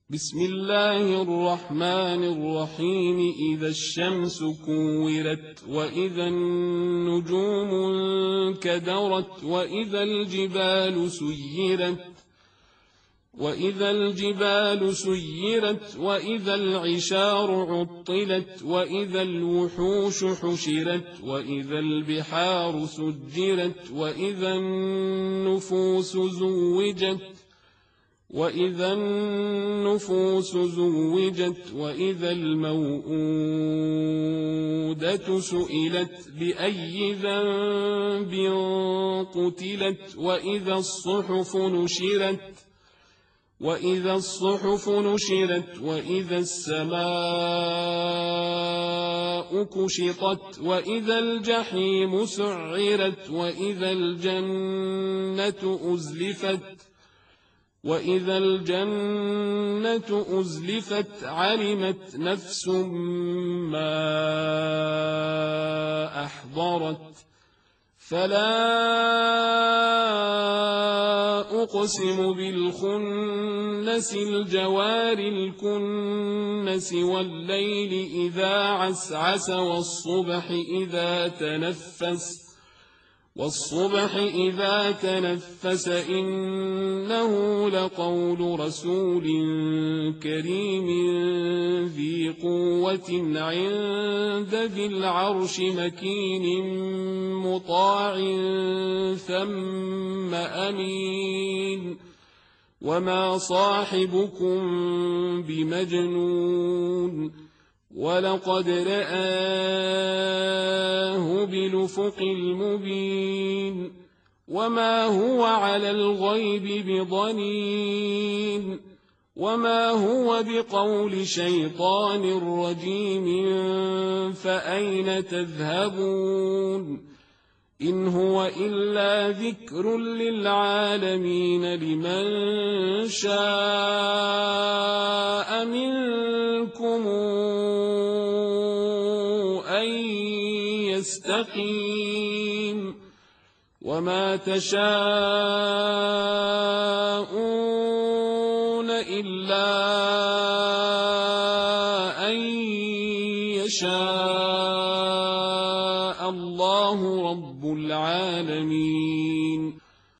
بسم الله الرحمن الرحيم. إذا الشمس كورت وإذا النجوم انكدرت وإذا الجبال سيرت وإذا العشار عطلت وإذا الوحوش حشرت وإذا البحار سجرت وإذا النفوس زوجت وإذا الموءودة سئلت بأي ذنب قتلت وإذا الصحف نشرت وإذا السماء كشطت وإذا الجحيم سعرت وإذا الجنة أزلفت علمت نفس ما أحضرت فلا أقسم بالخنس الجوار الكنس والليل إذا عسعس والصبح إذا تنفس إنه لقول رسول كريم ذي قوة عند ذي العرش مكين مطاع ثم أمين وما صاحبكم بمجنون ولقد رآه بالأفق المبين وما هو على الغيب بضنين وما هو بقول شيطان رجيم فأين تذهبون إن هو إلا ذكر للعالمين لمن شاء منكم أن يستقيم وما تشاءون إلا أن يشاء الله رب العالمين.